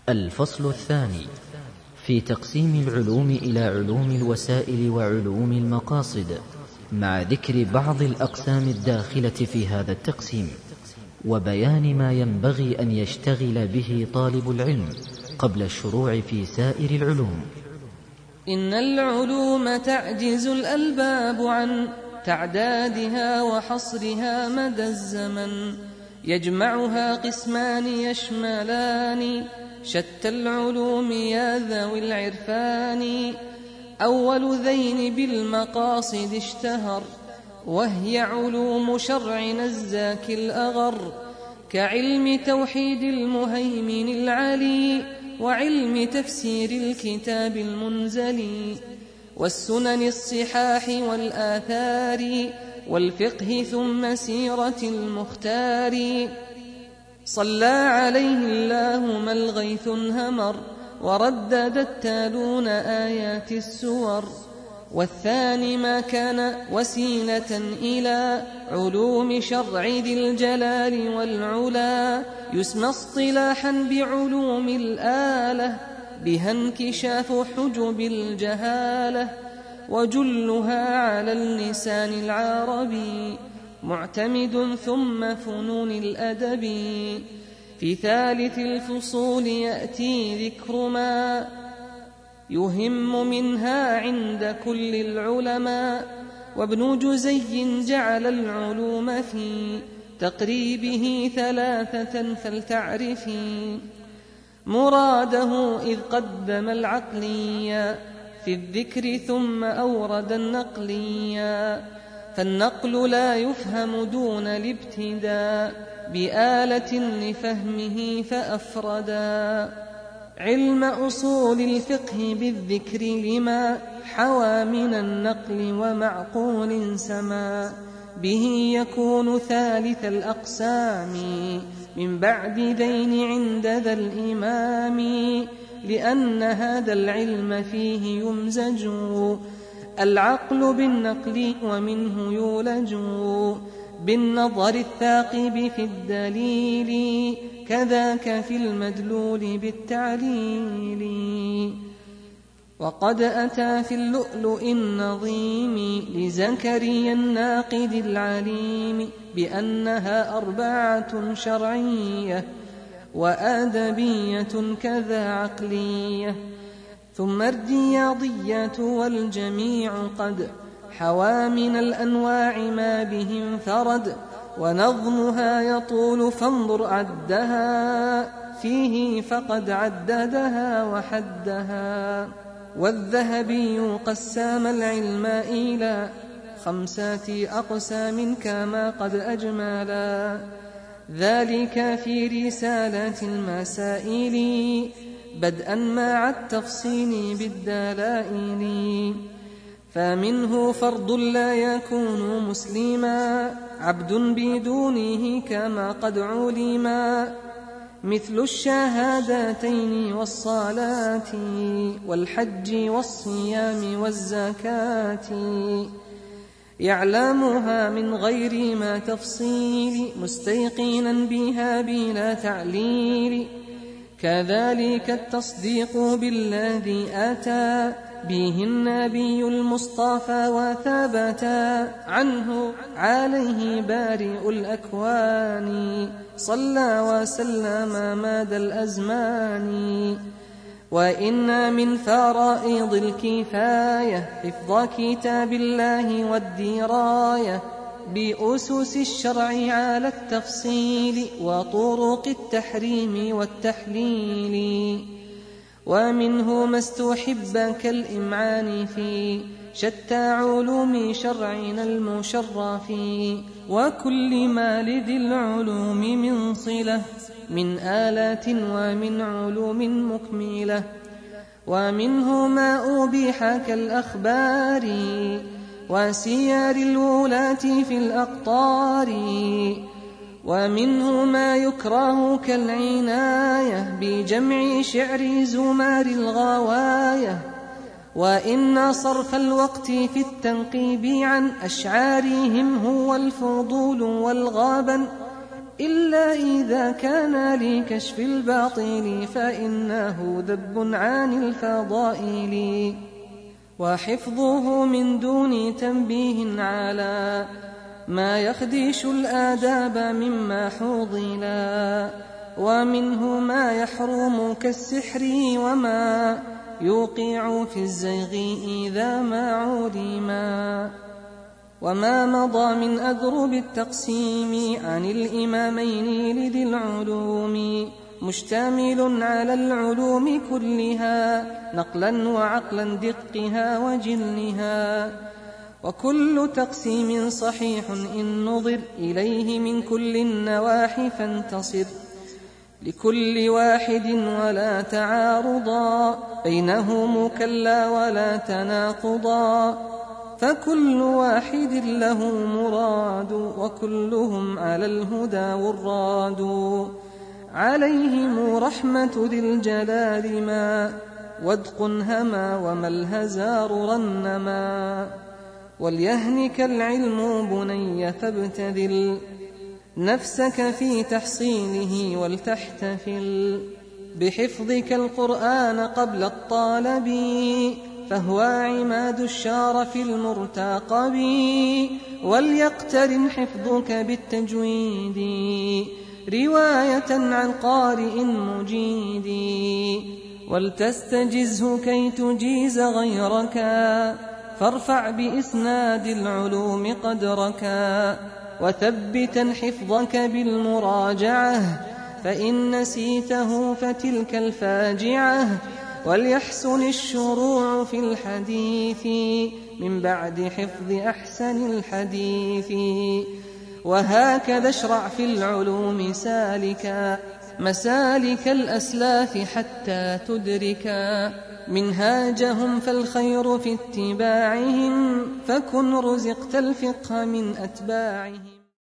الفصل الثاني في تقسيم العلوم إلى علوم الوسائل وعلوم المقاصد، مع ذكر بعض الأقسام الداخلة في هذا التقسيم، وبيان ما ينبغي أن يشتغل به طالب العلم قبل الشروع في سائر العلوم. إن العلوم تعجز الألباب عن تعدادها وحصرها مدى الزمن، يجمعها قسمان يشملان شتى العلوم يا ذوي العرفان. أول ذين بالمقاصد اشتهر، وهي علوم شرعنا الزاكي الأغر، كعلم توحيد المهيمن العلي، وعلم تفسير الكتاب المنزل، والسنن الصحاح والآثار، والفقه ثم سيرة المختار. صلى عليه الله ما الغيث انهمر، وردد التالون آيات السور. والثاني ما كان وسيلة إلى علوم شرع ذي الجلال والعلا، يسمى اصطلاحا بعلوم الآلة، بها انكشاف حجب الجهالة، وجلها على اللسان العربي معتمد، ثم فنون الأدب. في ثالث الفصول يأتي ذكر ما يهم منها عند كل العلماء، وابن جزي جعل العلوم في تقريبه ثلاثة فلتعرفي مراده، إذ قدم العقلية في الذكر ثم أورد النقلية. فالنقل لا يفهم دون الابتداء بآلة لفهمه فأفردا. علم أصول الفقه بالذكر لما حوى من النقل ومعقول سما، به يكون ثالث الأقسام من بعد ذين عند ذا الإمام، لأن هذا العلم فيه يمزج العقل بالنقل، ومنه يولج بالنظر الثاقب في الدليل، كذاك في المدلول بالتعليل. وقد أتى في اللؤلؤ النظيم لزكريا الناقد العليم بأنها 4 شرعية وآدبية كذا عقلية، ثم الرياضيات، والجميع قد حوى من الأنواع ما به انفرد، ونظمها يطول فانظر عدها فيه فقد عددها وحدها. والذهبي قسم العلم إلى 5 أقسام كما قد أجملا، ذلك في رسالة المسائل بدءا مع التفصيل بالدلائل. فمنه فرض لا يكون مسلما عبد بدونه كما قد علما، مثل الشهادتين والصلاة والحج والصيام والزكاة، يعلمها من غير ما تفصيل مستيقنا بها بلا تعليل. كذلك التصديق بالذي أتى به النبي المصطفى وثبت عنه عليه بارئ الأكوان، صلى وسلم مدى الأزمان. وإن من فرائض الكفاية حفظ كتاب الله والدراية بأسس الشرع على التفصيل، وطرق التحريم والتحليل. ومنه ما استحب كالإمعان في شتى علوم شرعنا المشرف، وكل ما لذي العلوم من صلة من آلات ومن علوم مكملة. ومنه ما أبيح كالأخبار وسير الولاة في الأقطار، ومنه ما يكره كالعناية بجمع شعر زمار الغواية. وإن صرف الوقت في التنقيب عن أشعارهم هو الفضول والغابن، إلا إذا كان لكشف الباطل فإنه ذب عن الفضائل، وحفظه من دون تنبيه على ما يخدش الآداب مما حوضلا، ومنه ما يحرم كالسحر وما يوقع في الزيغ إذا ما علما. وما مضى من أذرب التقسيم عن الإمامين لذي العلوم مشتمل على العلوم كلها نقلا وعقلا دقها وجلها، وكل تقسيم صحيح إن نظر إليه من كل النواحي فانتصر، لكل واحد ولا تعارضا بينهم كلا ولا تناقضا، فكل واحد له مراد وكلهم على الهدى والراد، عليهم رحمة ذي الجلال ما ودق هما وما الهزار رنما. وليهنك العلم بني فابتذل نفسك في تحصيله ولتحتفل بحفظك القرآن قبل الطالب، فهو عماد الشارف المرتقب. وليقترن حفظك بالتجويد رواية عن قارئ مجيد، ولتستجزه كي تجيز غيرك، فارفع بإسناد العلوم قدرك. وثبتا حفظك بالمراجعة فإن نسيته فتلك الفاجعة. وليحسن الشروع في الحديث من بعد حفظ أحسن الحديث، وهكذا اشرع في العلوم سالكا مسالك الأسلاف حتى تدركا منهاجهم، فالخير في اتباعهم، فكن رزقت الفقه من أتباعهم.